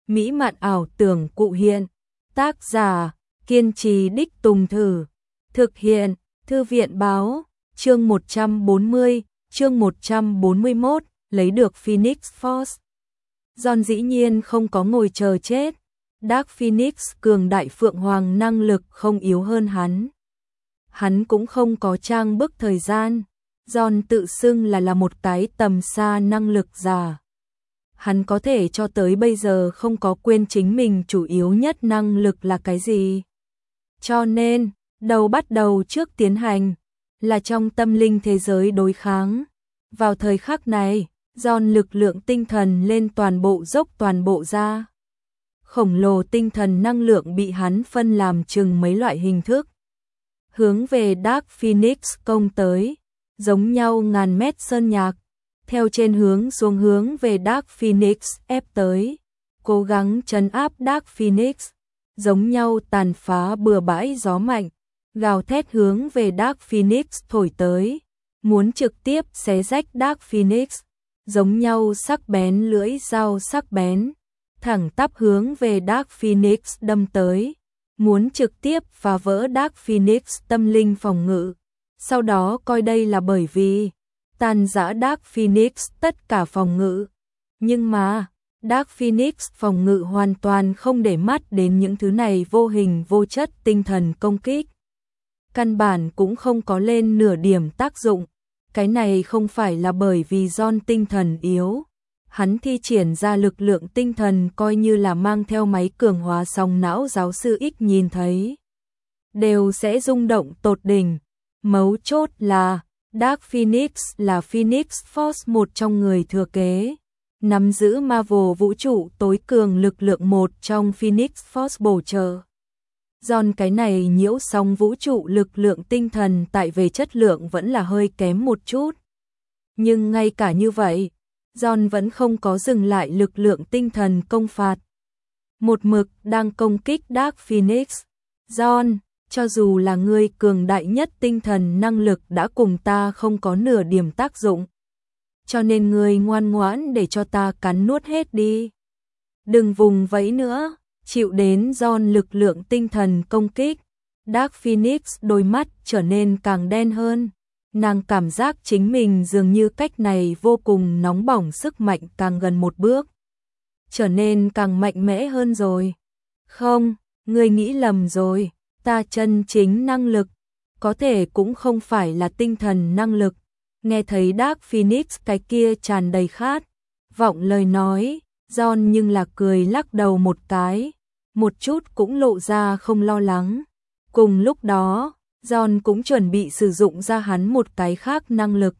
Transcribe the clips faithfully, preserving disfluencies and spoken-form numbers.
mỹ mạn ảo tưởng cụ hiện. Tác giả, kiên trì đích tùng thử. Thực hiện, Thư viện báo, chương một trăm bốn mươi, chương một trăm bốn mươi mốt, lấy được Phoenix Force. John dĩ nhiên không có ngồi chờ chết. Dark Phoenix cường đại phượng hoàng năng lực không yếu hơn hắn. Hắn cũng không có trang bức thời gian. John tự xưng là là một cái tầm xa năng lực giả. Hắn có thể cho tới bây giờ không có quên chính mình chủ yếu nhất năng lực là cái gì. Cho nên, đầu bắt đầu trước tiến hành, là trong tâm linh thế giới đối kháng. Vào thời khắc này, John lực lượng tinh thần lên toàn bộ dốc toàn bộ ra. Khổng lồ tinh thần năng lượng bị hắn phân làm chừng mấy loại hình thức. Hướng về Dark Phoenix công tới, giống nhau ngàn mét sơn nhạc. Theo trên hướng xuống hướng về Dark Phoenix ép tới, cố gắng trấn áp Dark Phoenix, giống nhau tàn phá bừa bãi gió mạnh, gào thét hướng về Dark Phoenix thổi tới, muốn trực tiếp xé rách Dark Phoenix, giống nhau sắc bén lưỡi dao sắc bén, thẳng tắp hướng về Dark Phoenix đâm tới, muốn trực tiếp phá vỡ Dark Phoenix tâm linh phòng ngự, sau đó coi đây là bởi vì tàn rã Dark Phoenix tất cả phòng ngự. Nhưng mà, Dark Phoenix phòng ngự hoàn toàn không để mắt đến những thứ này vô hình vô chất tinh thần công kích. Căn bản cũng không có lên nửa điểm tác dụng. Cái này không phải là bởi vì John tinh thần yếu. Hắn thi triển ra lực lượng tinh thần coi như là mang theo máy cường hóa sóng não giáo sư X nhìn thấy. Đều sẽ rung động tột đỉnh. Mấu chốt là Dark Phoenix là Phoenix Force một trong người thừa kế, nắm giữ Marvel vũ trụ tối cường lực lượng một trong Phoenix Force bổ trợ. John cái này nhiễu sóng vũ trụ lực lượng tinh thần tại về chất lượng vẫn là hơi kém một chút. Nhưng ngay cả như vậy, John vẫn không có dừng lại lực lượng tinh thần công phạt. Một mực đang công kích Dark Phoenix. John, cho dù là ngươi cường đại nhất tinh thần năng lực đã cùng ta không có nửa điểm tác dụng. Cho nên ngươi ngoan ngoãn để cho ta cắn nuốt hết đi. Đừng vùng vẫy nữa, chịu đến John lực lượng tinh thần công kích. Dark Phoenix đôi mắt trở nên càng đen hơn. Nàng cảm giác chính mình dường như cách này vô cùng nóng bỏng sức mạnh càng gần một bước. Trở nên càng mạnh mẽ hơn rồi. Không, ngươi nghĩ lầm rồi. Ta chân chính năng lực, có thể cũng không phải là tinh thần năng lực. Nghe thấy Dark Phoenix cái kia tràn đầy khát vọng lời nói, John nhưng là cười lắc đầu một cái, một chút cũng lộ ra không lo lắng. Cùng lúc đó, John cũng chuẩn bị sử dụng ra hắn một cái khác năng lực.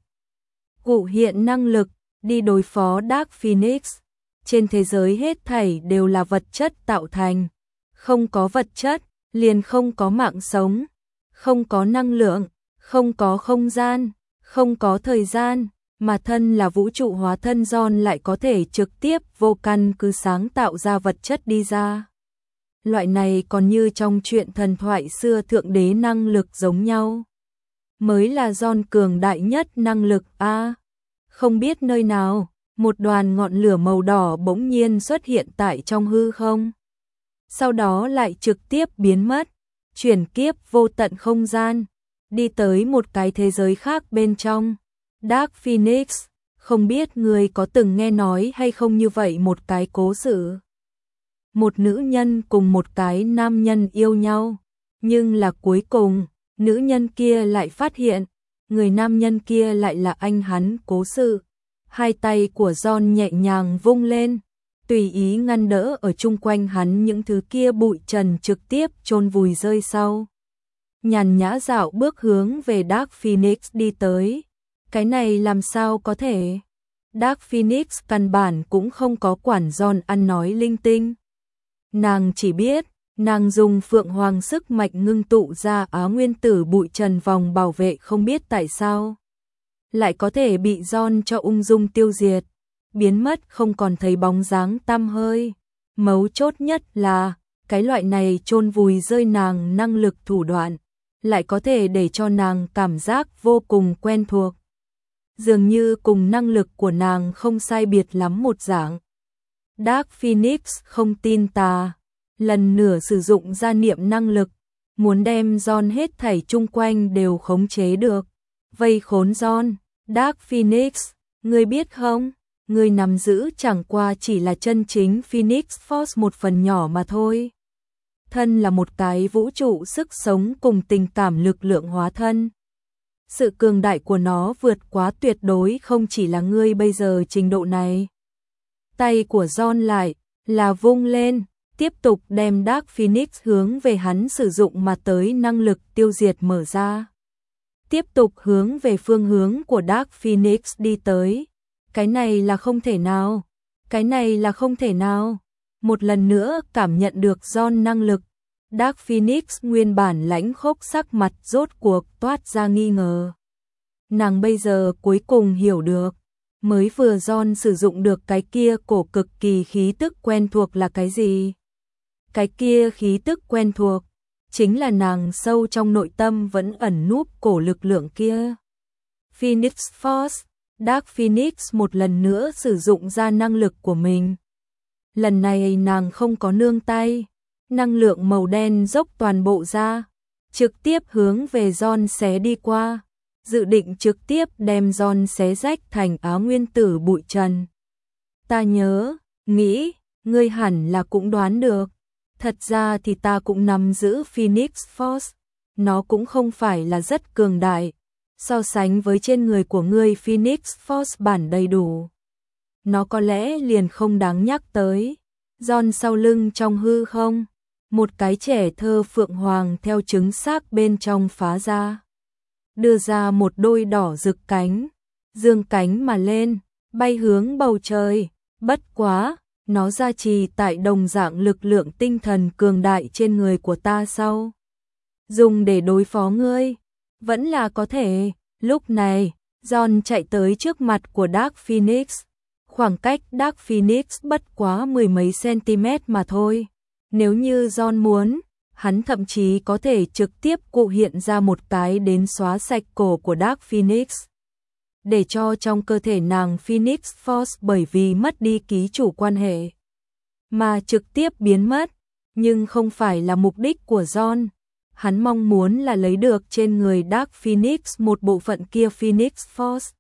Cụ hiện năng lực, đi đối phó Dark Phoenix. Trên thế giới hết thảy đều là vật chất tạo thành, không có vật chất liền không có mạng sống, không có năng lượng, không có không gian, không có thời gian, mà thân là vũ trụ hóa thân John lại có thể trực tiếp vô căn cứ sáng tạo ra vật chất đi ra. Loại này còn như trong truyện thần thoại xưa thượng đế năng lực giống nhau. Mới là John cường đại nhất năng lực a. À, không biết nơi nào, một đoàn ngọn lửa màu đỏ bỗng nhiên xuất hiện tại trong hư không. Sau đó lại trực tiếp biến mất, chuyển kiếp vô tận không gian, đi tới một cái thế giới khác bên trong. Dark Phoenix, không biết người có từng nghe nói hay không như vậy một cái cố sự. Một nữ nhân cùng một cái nam nhân yêu nhau, nhưng là cuối cùng, nữ nhân kia lại phát hiện, người nam nhân kia lại là anh hắn cố sự. Hai tay của John nhẹ nhàng vung lên, tùy ý ngăn đỡ ở chung quanh hắn những thứ kia bụi trần trực tiếp chôn vùi rơi sau. Nhàn nhã dạo bước hướng về Dark Phoenix đi tới. Cái này làm sao có thể? Dark Phoenix căn bản cũng không có quản John ăn nói linh tinh. Nàng chỉ biết, nàng dùng phượng hoàng sức mạnh ngưng tụ ra á nguyên tử bụi trần vòng bảo vệ không biết tại sao. Lại có thể bị John cho ung dung tiêu diệt. Biến mất không còn thấy bóng dáng tăm hơi. Mấu chốt nhất là, cái loại này chôn vùi rơi nàng năng lực thủ đoạn, lại có thể để cho nàng cảm giác vô cùng quen thuộc. Dường như cùng năng lực của nàng không sai biệt lắm một dạng. Dark Phoenix không tin tà, lần nữa sử dụng ra niệm năng lực, muốn đem John hết thảy chung quanh đều khống chế được, vây khốn John. Dark Phoenix, ngươi biết không, ngươi nắm giữ chẳng qua chỉ là chân chính Phoenix Force một phần nhỏ mà thôi. Thân là một cái vũ trụ sức sống cùng tình cảm lực lượng hóa thân. Sự cường đại của nó vượt quá tuyệt đối không chỉ là ngươi bây giờ trình độ này. Tay của John lại là vung lên, tiếp tục đem Dark Phoenix hướng về hắn sử dụng mà tới năng lực tiêu diệt mở ra. Tiếp tục hướng về phương hướng của Dark Phoenix đi tới. Cái này là không thể nào. Cái này là không thể nào. Một lần nữa cảm nhận được John năng lực. Dark Phoenix nguyên bản lãnh khốc sắc mặt rốt cuộc toát ra nghi ngờ. Nàng bây giờ cuối cùng hiểu được. Mới vừa John sử dụng được cái kia cổ cực kỳ khí tức quen thuộc là cái gì? Cái kia khí tức quen thuộc chính là nàng sâu trong nội tâm vẫn ẩn núp cổ lực lượng kia. Phoenix Force, Dark Phoenix một lần nữa sử dụng ra năng lực của mình. Lần này nàng không có nương tay, năng lượng màu đen dốc toàn bộ ra, trực tiếp hướng về John xé đi qua, dự định trực tiếp đem John xé rách thành áo nguyên tử bụi trần. Ta nhớ, nghĩ, ngươi hẳn là cũng đoán được. Thật ra thì ta cũng nắm giữ Phoenix Force, nó cũng không phải là rất cường đại, so sánh với trên người của ngươi Phoenix Force bản đầy đủ. Nó có lẽ liền không đáng nhắc tới. John sau lưng trong hư không, một cái trẻ thơ phượng hoàng theo trứng xác bên trong phá ra. Đưa ra một đôi đỏ rực cánh, dương cánh mà lên, bay hướng bầu trời, bất quá. Nó gia trì tại đồng dạng lực lượng tinh thần cường đại trên người của ta sau. Dùng để đối phó ngươi, vẫn là có thể. Lúc này, John chạy tới trước mặt của Dark Phoenix. Khoảng cách Dark Phoenix bất quá mười mấy cm mà thôi. Nếu như John muốn, hắn thậm chí có thể trực tiếp cụ hiện ra một cái đến xóa sạch cổ của Dark Phoenix. Để cho trong cơ thể nàng Phoenix Force bởi vì mất đi ký chủ quan hệ mà trực tiếp biến mất, nhưng không phải là mục đích của John. Hắn mong muốn là lấy được trên người Dark Phoenix một bộ phận kia Phoenix Force,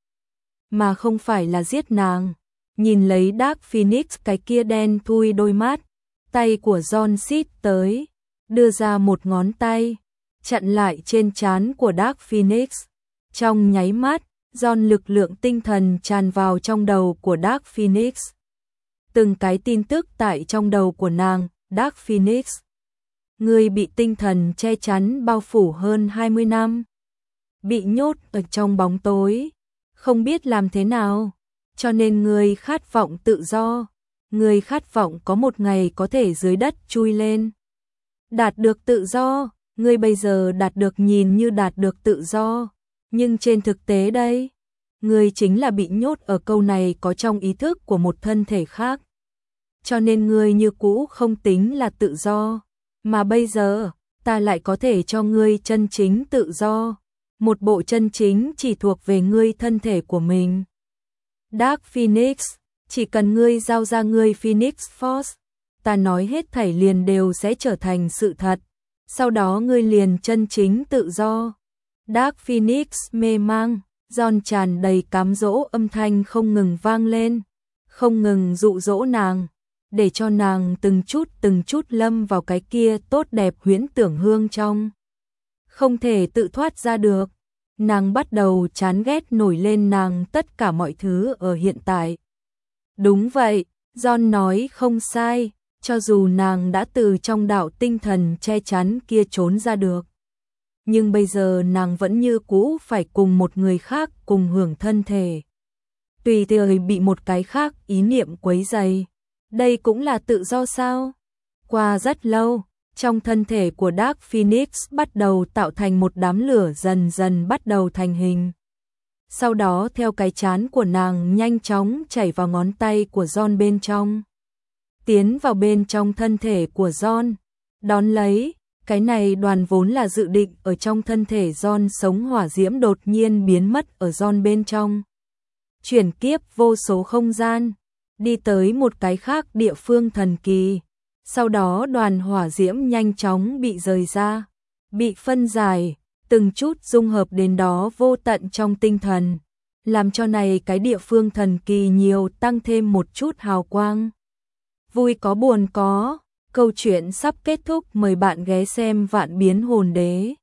mà không phải là giết nàng. Nhìn lấy Dark Phoenix cái kia đen thui đôi mắt, tay của John xít tới, đưa ra một ngón tay, chặn lại trên trán của Dark Phoenix. Trong nháy mắt, John lực lượng tinh thần tràn vào trong đầu của Dark Phoenix. Từng cái tin tức tại trong đầu của nàng, Dark Phoenix. Ngươi bị tinh thần che chắn bao phủ hơn hai mươi năm. Bị nhốt ở trong bóng tối. Không biết làm thế nào. Cho nên ngươi khát vọng tự do. Ngươi khát vọng có một ngày có thể dưới đất chui lên. Đạt được tự do. Ngươi bây giờ đạt được nhìn như đạt được tự do. Nhưng trên thực tế đây, ngươi chính là bị nhốt ở câu này có trong ý thức của một thân thể khác. Cho nên ngươi như cũ không tính là tự do, mà bây giờ, ta lại có thể cho ngươi chân chính tự do, một bộ chân chính chỉ thuộc về ngươi thân thể của mình. Dark Phoenix, chỉ cần ngươi giao ra ngươi Phoenix Force, ta nói hết thảy liền đều sẽ trở thành sự thật, sau đó ngươi liền chân chính tự do. Dark Phoenix mê mang, John tràn đầy cám dỗ âm thanh không ngừng vang lên, không ngừng dụ dỗ nàng, để cho nàng từng chút từng chút lâm vào cái kia tốt đẹp huyễn tưởng hương trong. Không thể tự thoát ra được, nàng bắt đầu chán ghét nổi lên nàng tất cả mọi thứ ở hiện tại. Đúng vậy, John nói không sai, cho dù nàng đã từ trong đạo tinh thần che chắn kia trốn ra được. Nhưng bây giờ nàng vẫn như cũ phải cùng một người khác cùng hưởng thân thể. Tùy thời bị một cái khác ý niệm quấy rầy. Đây cũng là tự do sao? Qua rất lâu, trong thân thể của Dark Phoenix bắt đầu tạo thành một đám lửa dần dần bắt đầu thành hình. Sau đó theo cái chán của nàng nhanh chóng chảy vào ngón tay của John bên trong. Tiến vào bên trong thân thể của John. Đón lấy, cái này đoàn vốn là dự định ở trong thân thể John sống hỏa diễm đột nhiên biến mất ở John bên trong. Chuyển kiếp vô số không gian. đi tới một cái khác địa phương thần kỳ. Sau đó đoàn hỏa diễm nhanh chóng bị rời ra, bị phân giải, từng chút dung hợp đến đó vô tận trong tinh thần, làm cho này cái địa phương thần kỳ nhiều tăng thêm một chút hào quang. Vui có buồn có, câu chuyện sắp kết thúc, mời bạn ghé xem Vạn Biến Hồn Đế.